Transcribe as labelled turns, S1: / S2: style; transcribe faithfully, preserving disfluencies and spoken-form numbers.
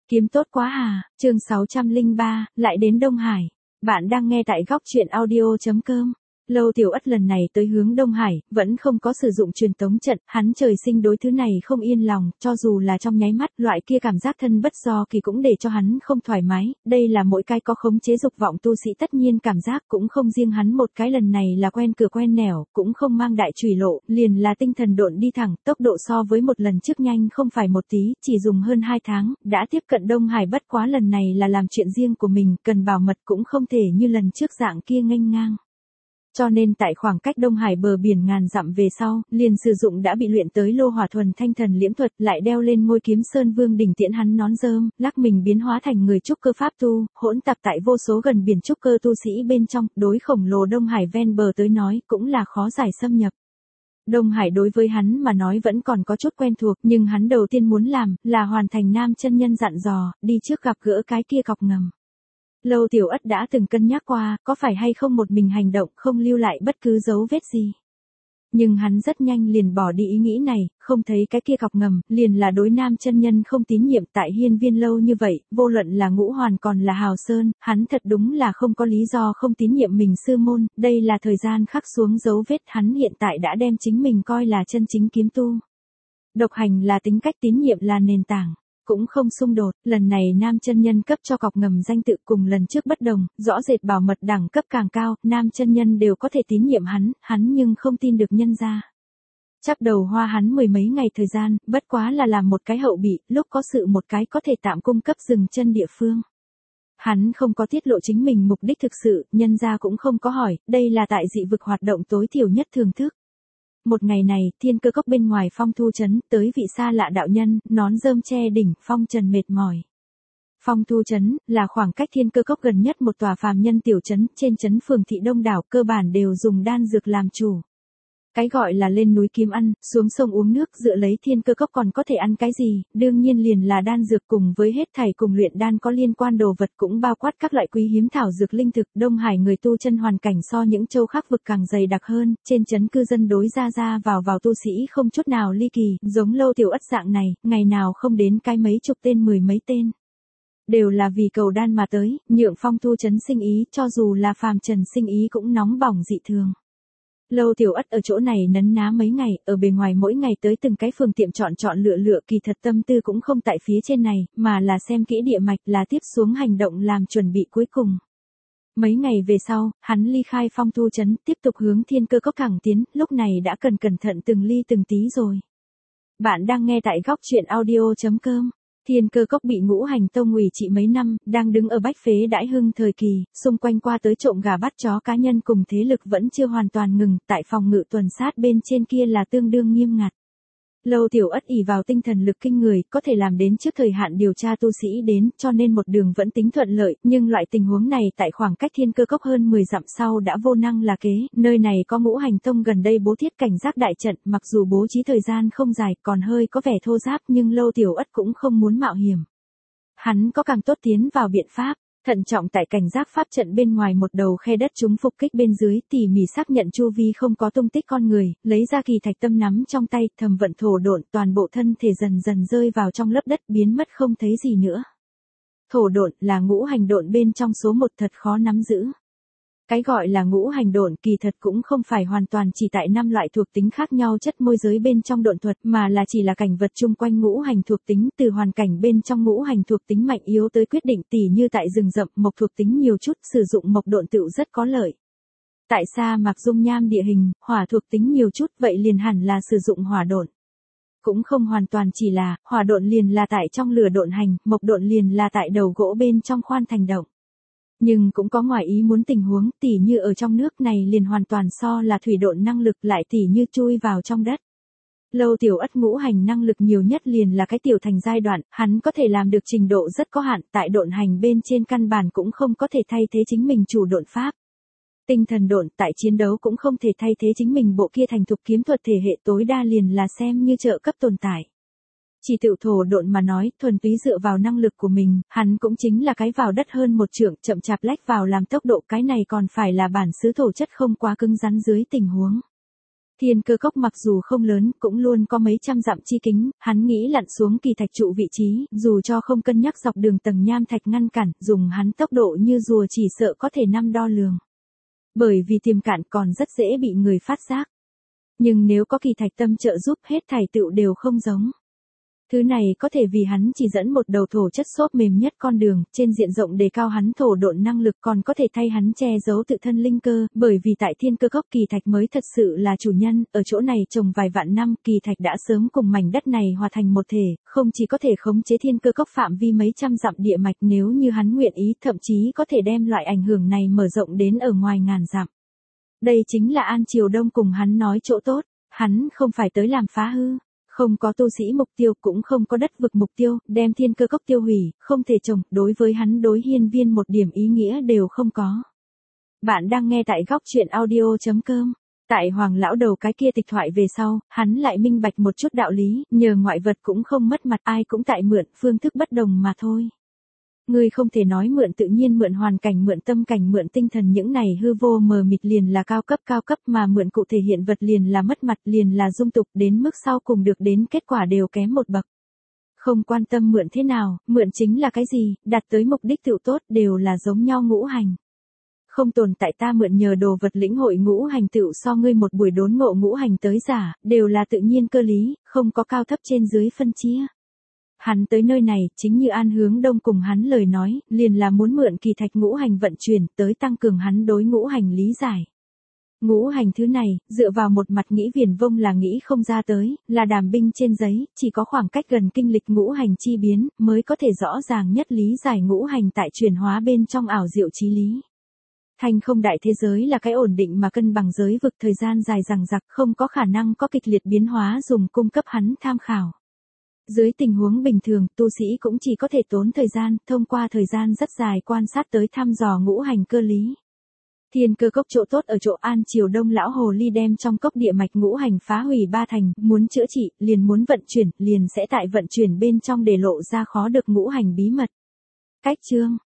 S1: Kiếm tốt quá à, chương sáu trăm lẻ ba, lại đến Đông Hải. Bạn đang nghe tại góc truyện audio chấm com. Lâu Tiểu Ất lần này tới hướng Đông Hải, vẫn không có sử dụng truyền tống trận, hắn trời sinh đối thứ này không yên lòng, cho dù là trong nháy mắt, loại kia cảm giác thân bất do kỳ cũng để cho hắn không thoải mái, đây là mỗi cái có khống chế dục vọng tu sĩ tất nhiên cảm giác, cũng không riêng hắn một cái, lần này là quen cửa quen nẻo, cũng không mang đại chùy lộ, liền là tinh thần độn đi thẳng, tốc độ so với một lần trước nhanh không phải một tí, chỉ dùng hơn hai tháng, đã tiếp cận Đông Hải, bất quá lần này là làm chuyện riêng của mình, cần bảo mật cũng không thể như lần trước dạng kia nghênh ngang. Cho nên tại khoảng cách Đông Hải bờ biển ngàn dặm về sau, liền sử dụng đã bị luyện tới lô hỏa thuần thanh thần liễm thuật, lại đeo lên ngôi kiếm sơn vương đỉnh tiễn hắn nón rơm, lắc mình biến hóa thành người trúc cơ pháp tu, hỗn tạp tại vô số gần biển trúc cơ tu sĩ bên trong, đối khổng lồ Đông Hải ven bờ tới nói, cũng là khó giải xâm nhập. Đông Hải đối với hắn mà nói vẫn còn có chút quen thuộc, nhưng hắn đầu tiên muốn làm, là hoàn thành Nam chân nhân dặn dò, đi trước gặp gỡ cái kia cọc ngầm. Lâu Tiểu Ất đã từng cân nhắc qua, có phải hay không một mình hành động, không lưu lại bất cứ dấu vết gì. Nhưng hắn rất nhanh liền bỏ đi ý nghĩ này, không thấy cái kia cọc ngầm, liền là đối Nam chân nhân không tín nhiệm. Tại hiên viên lâu như vậy, vô luận là Ngũ Hoàn còn là Hào Sơn, hắn thật đúng là không có lý do không tín nhiệm mình sư môn, đây là thời gian khắc xuống dấu vết, hắn hiện tại đã đem chính mình coi là chân chính kiếm tu. Độc hành là tính cách, tín nhiệm là nền tảng. Cũng không xung đột, lần này Nam chân nhân cấp cho cọc ngầm danh tự cùng lần trước bất đồng, rõ rệt bảo mật đẳng cấp càng cao, Nam chân nhân đều có thể tín nhiệm hắn, hắn nhưng không tin được nhân ra. Chắc đầu hoa hắn mười mấy ngày thời gian, bất quá là làm một cái hậu bị, lúc có sự một cái có thể tạm cung cấp dừng chân địa phương. Hắn không có tiết lộ chính mình mục đích thực sự, nhân ra cũng không có hỏi, đây là tại dị vực hoạt động tối thiểu nhất thường thức. Một ngày này, thiên cơ cốc bên ngoài phong thu trấn, tới vị xa lạ đạo nhân, nón rơm che đỉnh, phong trần mệt mỏi. Phong thu trấn, là khoảng cách thiên cơ cốc gần nhất một tòa phàm nhân tiểu trấn, trên trấn phường thị đông đảo, cơ bản đều dùng đan dược làm chủ. Cái gọi là lên núi kiếm ăn, xuống sông uống nước, dựa lấy thiên cơ cốc còn có thể ăn cái gì, đương nhiên liền là đan dược, cùng với hết thảy cùng luyện đan có liên quan đồ vật, cũng bao quát các loại quý hiếm thảo dược linh thực. Đông Hải người tu chân hoàn cảnh so những châu khác vực càng dày đặc hơn, trên trấn cư dân đối ra ra vào vào tu sĩ không chút nào ly kỳ, giống Lâu Tiểu Ất dạng này, ngày nào không đến cái mấy chục tên mười mấy tên. Đều là vì cầu đan mà tới, nhượng phong thu trấn sinh ý, cho dù là phàm trần sinh ý cũng nóng bỏng dị thường. Lâu Tiểu Ất ở chỗ này nấn ná mấy ngày, ở bề ngoài mỗi ngày tới từng cái phường tiệm chọn chọn lựa lựa, kỳ thật tâm tư cũng không tại phía trên này, mà là xem kỹ địa mạch, là tiếp xuống hành động làm chuẩn bị cuối cùng. Mấy ngày về sau, hắn ly khai phong thu trấn, tiếp tục hướng thiên cơ cốc thẳng tiến, lúc này đã cần cẩn thận từng ly từng tí rồi. Bạn đang nghe tại góc truyện audio chấm com. Thiên cơ cốc bị Ngũ Hành tông ủy trị mấy năm, đang đứng ở bách phế đãi hưng thời kỳ, xung quanh qua tới trộm gà bắt chó cá nhân cùng thế lực vẫn chưa hoàn toàn ngừng, tại phòng ngự tuần sát bên trên kia là tương đương nghiêm ngặt. Lâu Tiểu Ất ỷ vào tinh thần lực kinh người, có thể làm đến trước thời hạn điều tra tu sĩ đến, cho nên một đường vẫn tính thuận lợi, nhưng loại tình huống này tại khoảng cách thiên cơ cốc hơn mười dặm sau đã vô năng là kế, nơi này có Ngũ Hành tông gần đây bố thiết cảnh giác đại trận, mặc dù bố trí thời gian không dài, còn hơi có vẻ thô ráp, nhưng Lâu Tiểu Ất cũng không muốn mạo hiểm. Hắn có càng tốt tiến vào biện pháp. Thận trọng tại cảnh giác pháp trận bên ngoài một đầu khe đất chúng phục kích bên dưới, tỉ mỉ xác nhận chu vi không có tung tích con người, lấy ra kỳ thạch tâm nắm trong tay, thầm vận thổ độn, toàn bộ thân thể dần dần rơi vào trong lớp đất, biến mất không thấy gì nữa. Thổ độn là ngũ hành độn bên trong số một, thật khó nắm giữ. Cái gọi là ngũ hành độn kỳ thật cũng không phải hoàn toàn chỉ tại năm loại thuộc tính khác nhau chất môi giới bên trong độn thuật, mà là chỉ là cảnh vật chung quanh ngũ hành thuộc tính, từ hoàn cảnh bên trong ngũ hành thuộc tính mạnh yếu tới quyết định, tỉ như tại rừng rậm mộc thuộc tính nhiều chút, sử dụng mộc độn tựu rất có lợi. Tại sa mạc dung nham địa hình, hỏa thuộc tính nhiều chút, vậy liền hẳn là sử dụng hỏa độn. Cũng không hoàn toàn chỉ là, hỏa độn liền là tại trong lửa độn hành, mộc độn liền là tại đầu gỗ bên trong khoan thành động. Nhưng cũng có ngoài ý muốn tình huống, tỉ như ở trong nước này liền hoàn toàn so là thủy độn năng lực, lại tỉ như chui vào trong đất. Lâu Tiểu Ất ngũ hành năng lực nhiều nhất liền là cái tiểu thành giai đoạn, hắn có thể làm được trình độ rất có hạn, tại độn hành bên trên căn bản cũng không có thể thay thế chính mình chủ độn pháp. Tinh thần độn tại chiến đấu cũng không thể thay thế chính mình bộ kia thành thục kiếm thuật thể hệ, tối đa liền là xem như trợ cấp tồn tại. Chỉ tự thổ độn mà nói, thuần túy dựa vào năng lực của mình, hắn cũng chính là cái vào đất hơn một trượng, chậm chạp lách vào làm tốc độ, cái này còn phải là bản xứ thổ chất không quá cứng rắn dưới tình huống. Thiên cơ cốc mặc dù không lớn, cũng luôn có mấy trăm dặm chi kính, hắn nghĩ lặn xuống kỳ thạch trụ vị trí, dù cho không cân nhắc dọc đường tầng nham thạch ngăn cản, dùng hắn tốc độ như rùa chỉ sợ có thể năm đo lường. Bởi vì tiềm cạn còn rất dễ bị người phát giác. Nhưng nếu có kỳ thạch tâm trợ giúp, hết thảy tựu đều không giống. Thứ này có thể vì hắn chỉ dẫn một đầu thổ chất xốp mềm nhất con đường, trên diện rộng đề cao hắn thổ độn năng lực, còn có thể thay hắn che giấu tự thân linh cơ, bởi vì tại thiên cơ cốc kỳ thạch mới thật sự là chủ nhân, ở chỗ này trồng vài vạn năm, kỳ thạch đã sớm cùng mảnh đất này hòa thành một thể, không chỉ có thể khống chế thiên cơ cốc phạm vi mấy trăm dặm địa mạch nếu như hắn nguyện ý, thậm chí có thể đem loại ảnh hưởng này mở rộng đến ở ngoài ngàn dặm. Đây chính là An Triều Đông cùng hắn nói chỗ tốt, hắn không phải tới làm phá hư. Không có tu sĩ mục tiêu, cũng không có đất vực mục tiêu, đem thiên cơ cốc tiêu hủy, không thể trồng, đối với hắn đối hiên viên một điểm ý nghĩa đều không có. Bạn đang nghe tại góc truyện audio chấm com. Tại Hoàng lão đầu cái kia tịch thoại về sau, hắn lại minh bạch một chút đạo lý, nhờ ngoại vật cũng không mất mặt, ai cũng tại mượn, phương thức bất đồng mà thôi. Ngươi không thể nói mượn tự nhiên, mượn hoàn cảnh, mượn tâm cảnh, mượn tinh thần, những này hư vô mờ mịt liền là cao cấp cao cấp, mà mượn cụ thể hiện vật liền là mất mặt, liền là dung tục, đến mức sau cùng được đến kết quả đều kém một bậc. Không quan tâm mượn thế nào, mượn chính là cái gì, đạt tới mục đích tựu tốt, đều là giống nhau ngũ hành. Không tồn tại ta mượn nhờ đồ vật lĩnh hội ngũ hành tựu so ngươi một buổi đốn ngộ ngũ hành tới giả, đều là tự nhiên cơ lý, không có cao thấp trên dưới phân chia. Hắn tới nơi này, chính như An Hướng Đông cùng hắn lời nói, liền là muốn mượn kỳ thạch ngũ hành vận chuyển, tới tăng cường hắn đối ngũ hành lý giải. Ngũ hành thứ này, dựa vào một mặt nghĩ viển vông là nghĩ không ra tới, là đàm binh trên giấy, chỉ có khoảng cách gần kinh lịch ngũ hành chi biến, mới có thể rõ ràng nhất lý giải ngũ hành tại chuyển hóa bên trong ảo diệu chí lý. Thanh không đại thế giới là cái ổn định mà cân bằng giới vực, thời gian dài dằng dặc, không có khả năng có kịch liệt biến hóa dùng cung cấp hắn tham khảo. Dưới tình huống bình thường, tu sĩ cũng chỉ có thể tốn thời gian, thông qua thời gian rất dài quan sát tới thăm dò ngũ hành cơ lý. Thiên cơ cốc chỗ tốt ở chỗ An Triều Đông lão hồ ly đem trong cốc địa mạch ngũ hành phá hủy ba thành, muốn chữa trị, liền muốn vận chuyển, liền sẽ tại vận chuyển bên trong để lộ ra khó được ngũ hành bí mật. Cách chương